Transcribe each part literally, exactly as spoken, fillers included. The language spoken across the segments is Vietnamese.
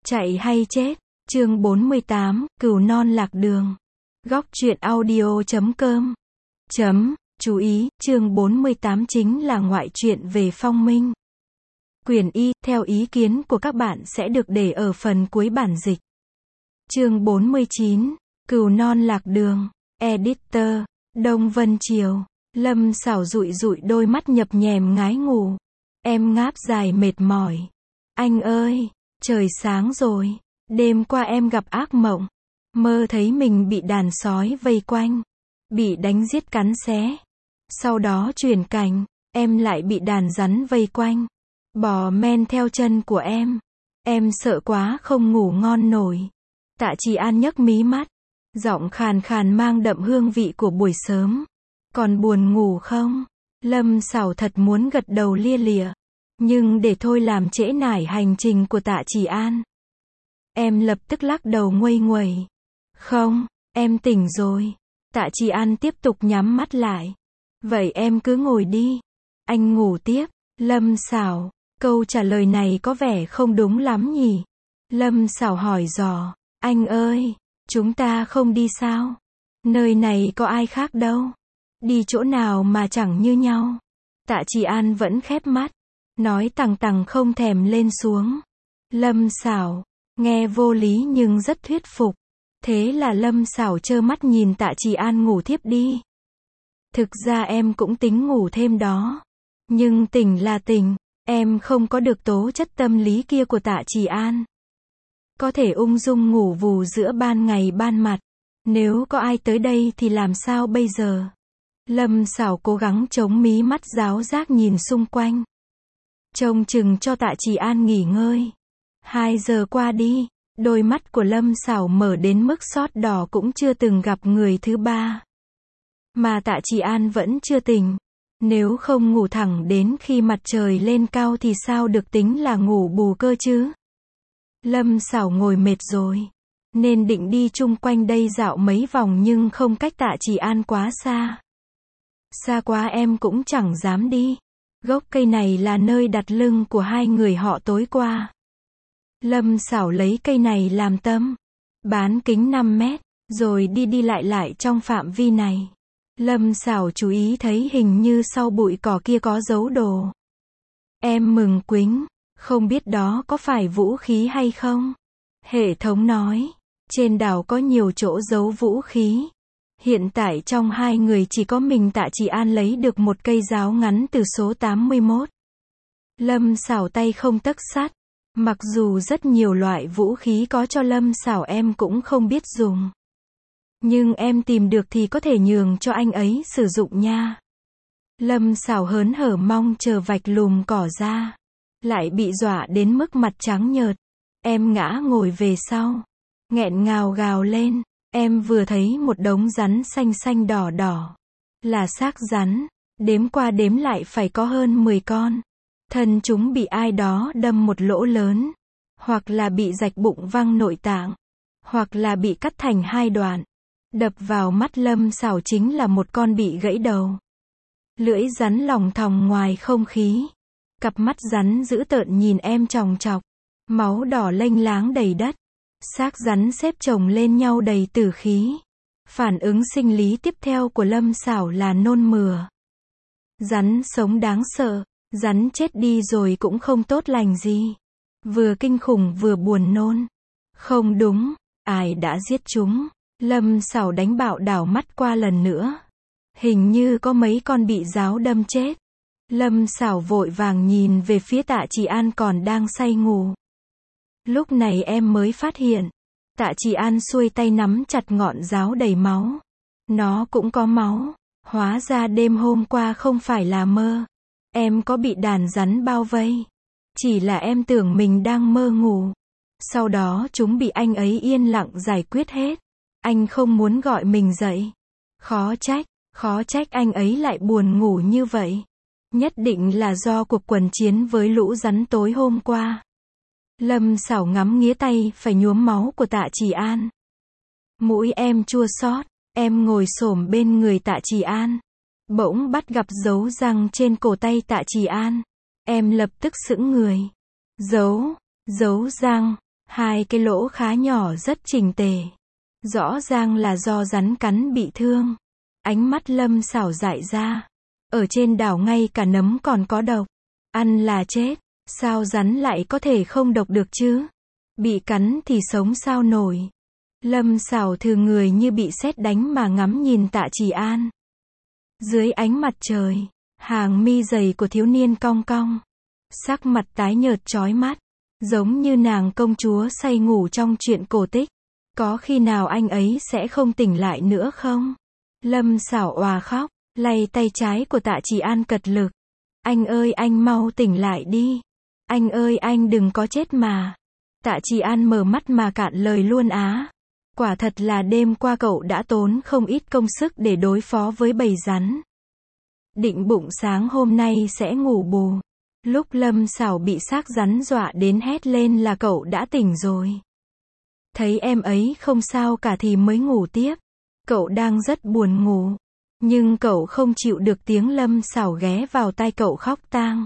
Chạy hay chết, chương bốn mươi tám, cừu non lạc đường. Góc truyện audio chấm com. Chấm, chú ý, chương bốn mươi tám chính là ngoại truyện về Phong Minh. Quyển Y, theo ý kiến của các bạn sẽ được để ở phần cuối bản dịch. Chương bốn mươi chín, cừu non lạc đường. Editor, Đông Vân Triều. Lâm Sảo dụi dụi đôi mắt nhập nhèm ngái ngủ. Em ngáp dài mệt mỏi. Anh ơi, trời sáng rồi. Đêm qua em gặp ác mộng. Mơ thấy mình bị đàn sói vây quanh. Bị đánh giết cắn xé. Sau đó chuyển cảnh, em lại bị đàn rắn vây quanh. Bò men theo chân của em. Em sợ quá không ngủ ngon nổi. Tạ Trì An nhấc mí mắt. Giọng khàn khàn mang đậm hương vị của buổi sớm. Còn buồn ngủ không? Lâm Sảo thật muốn gật đầu lia lịa. Nhưng để thôi làm trễ nải hành trình của Tạ Trì An. Em lập tức lắc đầu nguây nguẩy. Không, em tỉnh rồi. Tạ Trì An tiếp tục nhắm mắt lại. Vậy em cứ ngồi đi. Anh ngủ tiếp. Lâm Sảo, câu trả lời này có vẻ không đúng lắm nhỉ? Lâm Sảo hỏi dò. Anh ơi, chúng ta không đi sao? Nơi này có ai khác đâu. Đi chỗ nào mà chẳng như nhau. Tạ Trì An vẫn khép mắt. Nói tằng tằng không thèm lên xuống. Lâm Sảo, nghe vô lý nhưng rất thuyết phục. Thế là Lâm Sảo trơ mắt nhìn Tạ Trì An ngủ thiếp đi. Thực ra em cũng tính ngủ thêm đó. Nhưng tỉnh là tỉnh, em không có được tố chất tâm lý kia của Tạ Trì An. Có thể ung dung ngủ vù giữa ban ngày ban mặt. Nếu có ai tới đây thì làm sao bây giờ? Lâm Sảo cố gắng chống mí mắt ráo rác nhìn xung quanh. Trông chừng cho Tạ Trì An nghỉ ngơi. Hai giờ qua đi, đôi mắt của Lâm Sảo mở đến mức sót đỏ cũng chưa từng gặp người thứ ba. Mà Tạ Trì An vẫn chưa tỉnh. Nếu không ngủ thẳng đến khi mặt trời lên cao thì sao được tính là ngủ bù cơ chứ? Lâm Sảo ngồi mệt rồi. Nên định đi chung quanh đây dạo mấy vòng nhưng không cách Tạ Trì An quá xa. Xa quá em cũng chẳng dám đi. Gốc cây này là nơi đặt lưng của hai người họ tối qua. Lâm Sảo lấy cây này làm tâm. Bán kính năm mét, rồi đi đi lại lại trong phạm vi này. Lâm Sảo chú ý thấy hình như sau bụi cỏ kia có dấu đồ. Em mừng quính, không biết đó có phải vũ khí hay không? Hệ thống nói, trên đảo có nhiều chỗ giấu vũ khí. Hiện tại trong hai người chỉ có mình Tạ Trì An lấy được một cây giáo ngắn từ số tám mươi mốt. Lâm Sảo tay không tấc sắt. Mặc dù rất nhiều loại vũ khí có cho Lâm Sảo em cũng không biết dùng. Nhưng em tìm được thì có thể nhường cho anh ấy sử dụng nha. Lâm Sảo hớn hở mong chờ vạch lùm cỏ ra. Lại bị dọa đến mức mặt trắng nhợt. Em ngã ngồi về sau. Nghẹn ngào gào lên. Em vừa thấy một đống rắn xanh xanh đỏ đỏ. Là xác rắn. Đếm qua đếm lại phải có hơn mười con. Thân chúng bị ai đó đâm một lỗ lớn. Hoặc là bị rạch bụng văng nội tạng. Hoặc là bị cắt thành hai đoạn. Đập vào mắt Lâm Sảo chính là một con bị gãy đầu. Lưỡi rắn lòng thòng ngoài không khí. Cặp mắt rắn dữ tợn nhìn em chòng chọc. Máu đỏ lênh láng đầy đất. Xác rắn xếp chồng lên nhau đầy tử khí. Phản ứng sinh lý tiếp theo của Lâm Sảo là nôn mửa. Rắn sống đáng sợ. Rắn chết đi rồi cũng không tốt lành gì. Vừa kinh khủng vừa buồn nôn. Không đúng, ai đã giết chúng? Lâm Sảo đánh bạo đảo mắt qua lần nữa. Hình như có mấy con bị giáo đâm chết. Lâm Sảo vội vàng nhìn về phía Tạ Trì An còn đang say ngủ. Lúc này em mới phát hiện. Tạ Trì An xuôi tay nắm chặt ngọn giáo đầy máu. Nó cũng có máu. Hóa ra đêm hôm qua không phải là mơ. Em có bị đàn rắn bao vây. Chỉ là em tưởng mình đang mơ ngủ. Sau đó chúng bị anh ấy yên lặng giải quyết hết. Anh không muốn gọi mình dậy. Khó trách, khó trách anh ấy lại buồn ngủ như vậy. Nhất định là do cuộc quần chiến với lũ rắn tối hôm qua. Lâm Sảo ngắm nghía tay phải nhuốm máu của Tạ Trì An. Mũi em chua xót, em ngồi xổm bên người Tạ Trì An. Bỗng bắt gặp dấu răng trên cổ tay Tạ Trì An. Em lập tức sững người. Dấu, dấu răng. Hai cái lỗ khá nhỏ rất chỉnh tề. Rõ ràng là do rắn cắn bị thương. Ánh mắt Lâm Sảo dại ra. Ở trên đảo ngay cả nấm còn có độc. Ăn là chết. Sao rắn lại có thể không độc được chứ? Bị cắn thì sống sao nổi. Lâm Sảo thừ người như bị sét đánh mà ngắm nhìn Tạ Chỉ An. Dưới ánh mặt trời, hàng mi dày của thiếu niên cong cong. Sắc mặt tái nhợt chói mắt. Giống như nàng công chúa say ngủ trong truyện cổ tích. Có khi nào anh ấy sẽ không tỉnh lại nữa không? Lâm Sảo òa khóc, lay tay trái của Tạ Chỉ An cật lực. Anh ơi anh mau tỉnh lại đi. Anh ơi anh đừng có chết mà. Tạ Chỉ An mở mắt mà cạn lời luôn á. Quả thật là đêm qua cậu đã tốn không ít công sức để đối phó với bầy rắn. Định bụng sáng hôm nay sẽ ngủ bù. Lúc Lâm Sảo bị xác rắn dọa đến hét lên là cậu đã tỉnh rồi. Thấy em ấy không sao cả thì mới ngủ tiếp. Cậu đang rất buồn ngủ. Nhưng cậu không chịu được tiếng Lâm Sảo ghé vào tai cậu khóc tang.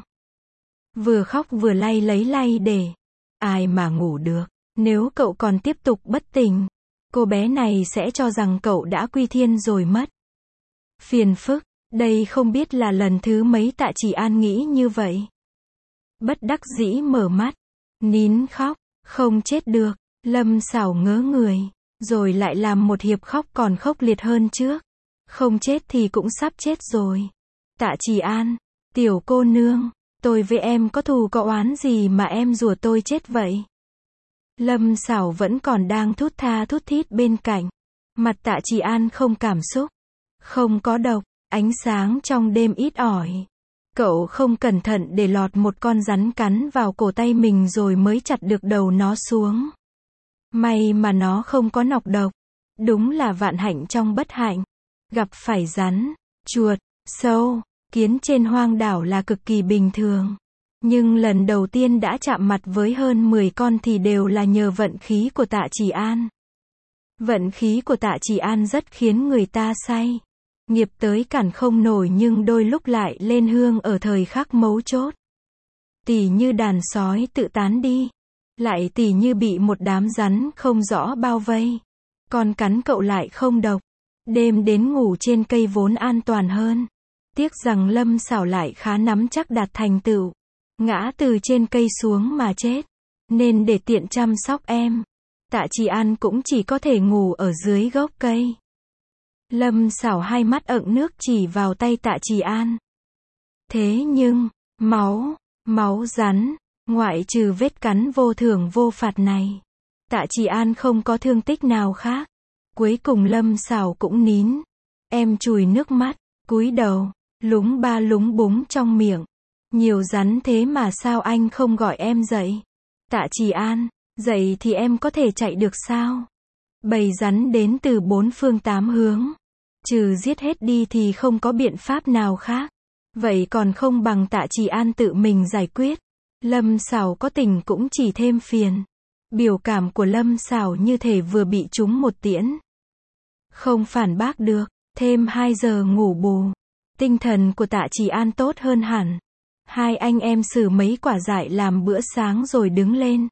Vừa khóc vừa lay lấy lay để. Ai mà ngủ được. Nếu cậu còn tiếp tục bất tỉnh, cô bé này sẽ cho rằng cậu đã quy thiên rồi mất. Phiền phức. Đây không biết là lần thứ mấy Tạ Chỉ An nghĩ như vậy. Bất đắc dĩ mở mắt. Nín khóc. Không chết được. Lâm Sảo ngớ người. Rồi lại làm một hiệp khóc còn khốc liệt hơn trước. Không chết thì cũng sắp chết rồi. Tạ Chỉ An. Tiểu cô nương. Tôi với em có thù có oán gì mà em rủa tôi chết vậy? Lâm Sảo vẫn còn đang thút tha thút thít bên cạnh. Mặt Tạ Chỉ An không cảm xúc. Không có độc. Ánh sáng trong đêm ít ỏi. Cậu không cẩn thận để lọt một con rắn cắn vào cổ tay mình rồi mới chặt được đầu nó xuống. May mà nó không có nọc độc. Đúng là vạn hạnh trong bất hạnh. Gặp phải rắn, chuột, sâu, kiến trên hoang đảo là cực kỳ bình thường. Nhưng lần đầu tiên đã chạm mặt với hơn mười con thì đều là nhờ vận khí của Tạ Chỉ An. Vận khí của Tạ Chỉ An rất khiến người ta say. Nghiệp tới cản không nổi nhưng đôi lúc lại lên hương ở thời khắc mấu chốt. Tỉ như đàn sói tự tán đi. Lại tỉ như bị một đám rắn không rõ bao vây. Còn cắn cậu lại không độc. Đêm đến ngủ trên cây vốn an toàn hơn. Tiếc rằng Lâm Sảo lại khá nắm chắc đạt thành tựu. Ngã từ trên cây xuống mà chết. Nên để tiện chăm sóc em, Tạ Chỉ An cũng chỉ có thể ngủ ở dưới gốc cây. Lâm Sảo hai mắt ẩn nước chỉ vào tay Tạ Chỉ An. Thế nhưng, máu, máu rắn, ngoại trừ vết cắn vô thưởng vô phạt này, Tạ Chỉ An không có thương tích nào khác. Cuối cùng Lâm Sảo cũng nín. Em chùi nước mắt, cúi đầu, lúng ba lúng búng trong miệng. Nhiều rắn thế mà sao anh không gọi em dậy? Tạ Chỉ An, dậy thì em có thể chạy được sao? Bầy rắn đến từ bốn phương tám hướng. Trừ giết hết đi thì không có biện pháp nào khác. Vậy còn không bằng Tạ Chỉ An tự mình giải quyết. Lâm Sảo có tình cũng chỉ thêm phiền. Biểu cảm của Lâm Sảo như thể vừa bị trúng một tiễn. Không phản bác được. Thêm hai giờ ngủ bù. Tinh thần của Tạ Chỉ An tốt hơn hẳn. Hai anh em xử mấy quả dại làm bữa sáng rồi đứng lên.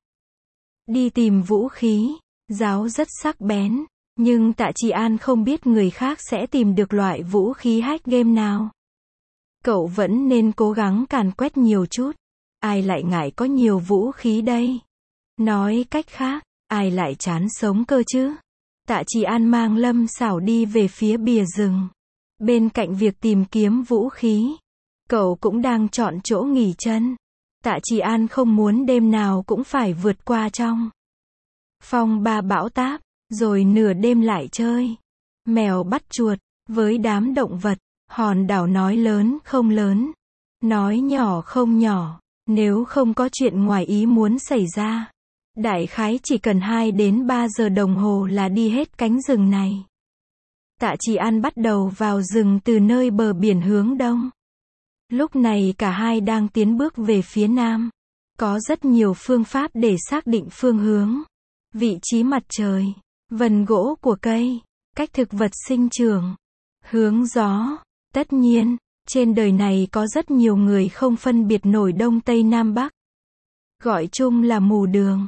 Đi tìm vũ khí. Giáo rất sắc bén. Nhưng Tạ Chỉ An không biết người khác sẽ tìm được loại vũ khí hack game nào. Cậu vẫn nên cố gắng càn quét nhiều chút. Ai lại ngại có nhiều vũ khí đây? Nói cách khác, ai lại chán sống cơ chứ? Tạ Chỉ An mang Lâm Sảo đi về phía bìa rừng. Bên cạnh việc tìm kiếm vũ khí, cậu cũng đang chọn chỗ nghỉ chân. Tạ Chỉ An không muốn đêm nào cũng phải vượt qua trong phong ba bão táp, rồi nửa đêm lại chơi mèo bắt chuột với đám động vật. Hòn đảo nói lớn không lớn, nói nhỏ không nhỏ. Nếu không có chuyện ngoài ý muốn xảy ra, đại khái chỉ cần hai đến ba giờ đồng hồ là đi hết cánh rừng này. Tạ Chỉ An bắt đầu vào rừng từ nơi bờ biển hướng đông. Lúc này cả hai đang tiến bước về phía nam. Có rất nhiều phương pháp để xác định phương hướng, vị trí mặt trời, vần gỗ của cây, cách thực vật sinh trưởng, hướng gió. Tất nhiên, trên đời này có rất nhiều người không phân biệt nổi đông tây nam bắc. Gọi chung là mù đường.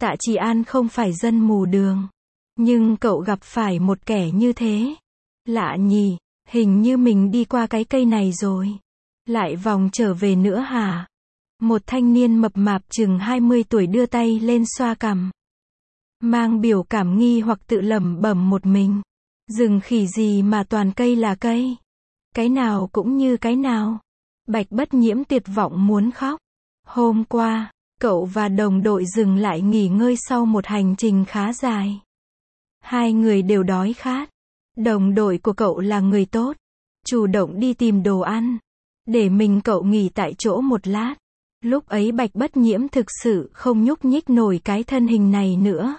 Tạ Trì An không phải dân mù đường. Nhưng cậu gặp phải một kẻ như thế. Lạ nhỉ, hình như mình đi qua cái cây này rồi. Lại vòng trở về nữa hả? Một thanh niên mập mạp chừng hai mươi tuổi đưa tay lên xoa cằm. Mang biểu cảm nghi hoặc tự lẩm bẩm một mình. Rừng khỉ gì mà toàn cây là cây. Cái nào cũng như cái nào. Bạch Bất Nhiễm tuyệt vọng muốn khóc. Hôm qua, cậu và đồng đội dừng lại nghỉ ngơi sau một hành trình khá dài. Hai người đều đói khát. Đồng đội của cậu là người tốt. Chủ động đi tìm đồ ăn. Để mình cậu nghỉ tại chỗ một lát. Lúc ấy Bạch Bất Nhiễm thực sự không nhúc nhích nổi cái thân hình này nữa.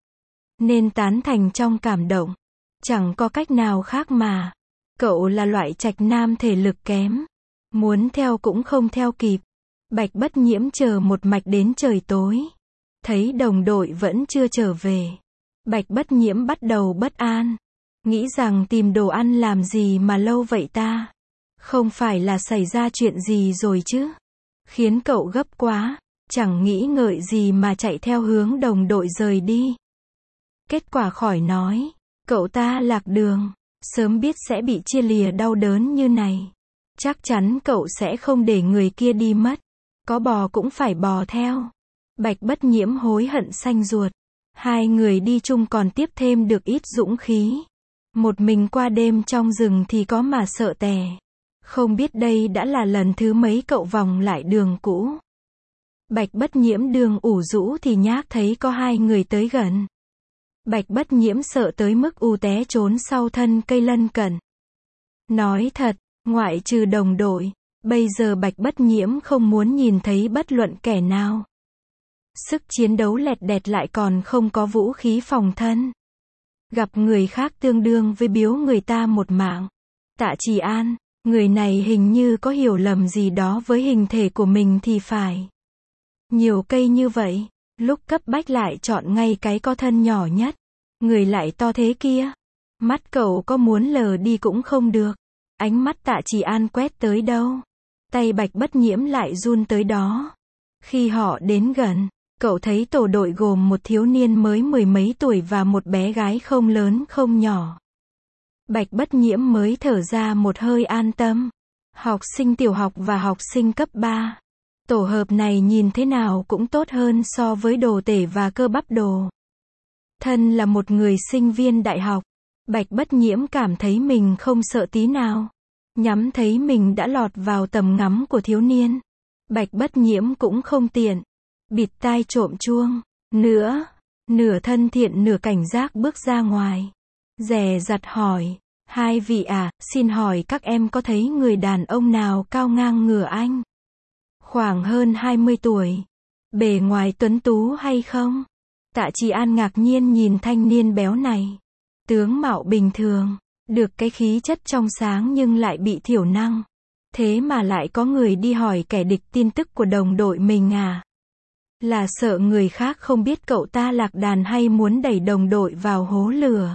Nên tán thành trong cảm động. Chẳng có cách nào khác mà. Cậu là loại trạch nam thể lực kém. Muốn theo cũng không theo kịp. Bạch Bất Nhiễm chờ một mạch đến trời tối. Thấy đồng đội vẫn chưa trở về. Bạch Bất Nhiễm bắt đầu bất an. Nghĩ rằng tìm đồ ăn làm gì mà lâu vậy ta? Không phải là xảy ra chuyện gì rồi chứ? Khiến cậu gấp quá. Chẳng nghĩ ngợi gì mà chạy theo hướng đồng đội rời đi. Kết quả khỏi nói. Cậu ta lạc đường. Sớm biết sẽ bị chia lìa đau đớn như này. Chắc chắn cậu sẽ không để người kia đi mất. Có bò cũng phải bò theo. Bạch Bất Nhiễm hối hận xanh ruột. Hai người đi chung còn tiếp thêm được ít dũng khí. Một mình qua đêm trong rừng thì có mà sợ tè. Không biết đây đã là lần thứ mấy cậu vòng lại đường cũ. Bạch Bất Nhiễm đường ủ rũ thì nhác thấy có hai người tới gần. Bạch Bất Nhiễm sợ tới mức u té trốn sau thân cây lân cận. Nói thật, ngoại trừ đồng đội, bây giờ Bạch Bất Nhiễm không muốn nhìn thấy bất luận kẻ nào. Sức chiến đấu lẹt đẹt lại còn không có vũ khí phòng thân. Gặp người khác tương đương với biếu người ta một mạng. Tạ Trì An, người này hình như có hiểu lầm gì đó với hình thể của mình thì phải. Nhiều cây như vậy, lúc cấp bách lại chọn ngay cái có thân nhỏ nhất. Người lại to thế kia. Mắt cậu có muốn lờ đi cũng không được. Ánh mắt Tạ Trì An quét tới đâu. Tay Bạch Bất Nhiễm lại run tới đó. Khi họ đến gần, cậu thấy tổ đội gồm một thiếu niên mới mười mấy tuổi và một bé gái không lớn không nhỏ. Bạch Bất Nhiễm mới thở ra một hơi an tâm. Học sinh tiểu học và học sinh cấp ba. Tổ hợp này nhìn thế nào cũng tốt hơn so với đồ tể và cơ bắp đồ. Thân là một người sinh viên đại học. Bạch Bất Nhiễm cảm thấy mình không sợ tí nào. Nhắm thấy mình đã lọt vào tầm ngắm của thiếu niên. Bạch Bất Nhiễm cũng không tiện. Bịt tai trộm chuông. Nữa, nửa thân thiện nửa cảnh giác bước ra ngoài. Dè dặt hỏi. Hai vị à, xin hỏi các em có thấy người đàn ông nào cao ngang ngửa anh? Khoảng hơn hai mươi tuổi. Bề ngoài tuấn tú hay không? Tạ Trì An ngạc nhiên nhìn thanh niên béo này. Tướng mạo bình thường. Được cái khí chất trong sáng nhưng lại bị thiểu năng. Thế mà lại có người đi hỏi kẻ địch tin tức của đồng đội mình à? Là sợ người khác không biết cậu ta lạc đàn hay muốn đẩy đồng đội vào hố lửa?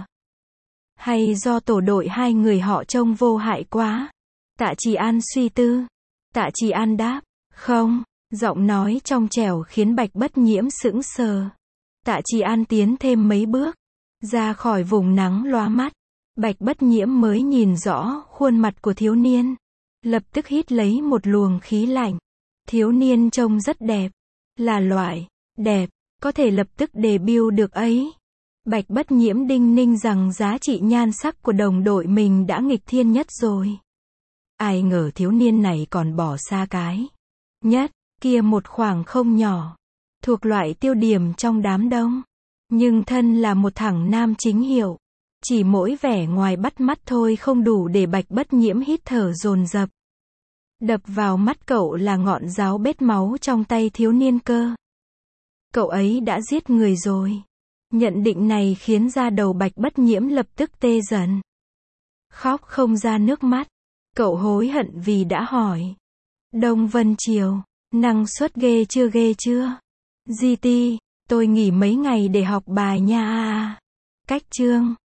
Hay do tổ đội hai người họ trông vô hại quá? Tạ Trì An suy tư. Tạ Trì An đáp. Không. Giọng nói trong trẻo khiến Bạch Bất Nhiễm sững sờ. Tạ Trì An tiến thêm mấy bước. Ra khỏi vùng nắng lóa mắt. Bạch Bất Nhiễm mới nhìn rõ khuôn mặt của thiếu niên. Lập tức hít lấy một luồng khí lạnh. Thiếu niên trông rất đẹp. Là loại đẹp có thể lập tức debut được ấy. Bạch Bất Nhiễm đinh ninh rằng giá trị nhan sắc của đồng đội mình đã nghịch thiên nhất rồi. Ai ngờ thiếu niên này còn bỏ xa cái nhất kia một khoảng không nhỏ. Thuộc loại tiêu điểm trong đám đông. Nhưng thân là một thằng nam chính hiệu. Chỉ mỗi vẻ ngoài bắt mắt thôi không đủ để Bạch Bất Nhiễm hít thở dồn dập. Đập vào mắt cậu là ngọn giáo bết máu trong tay thiếu niên cơ. Cậu ấy đã giết người rồi. Nhận định này khiến da đầu Bạch Bất Nhiễm lập tức tê dần. Khóc không ra nước mắt. Cậu hối hận vì đã hỏi. Đông Vân Triều, năng suất ghê chưa ghê chưa? giê tê, tôi nghỉ mấy ngày để học bài nha. Cách chương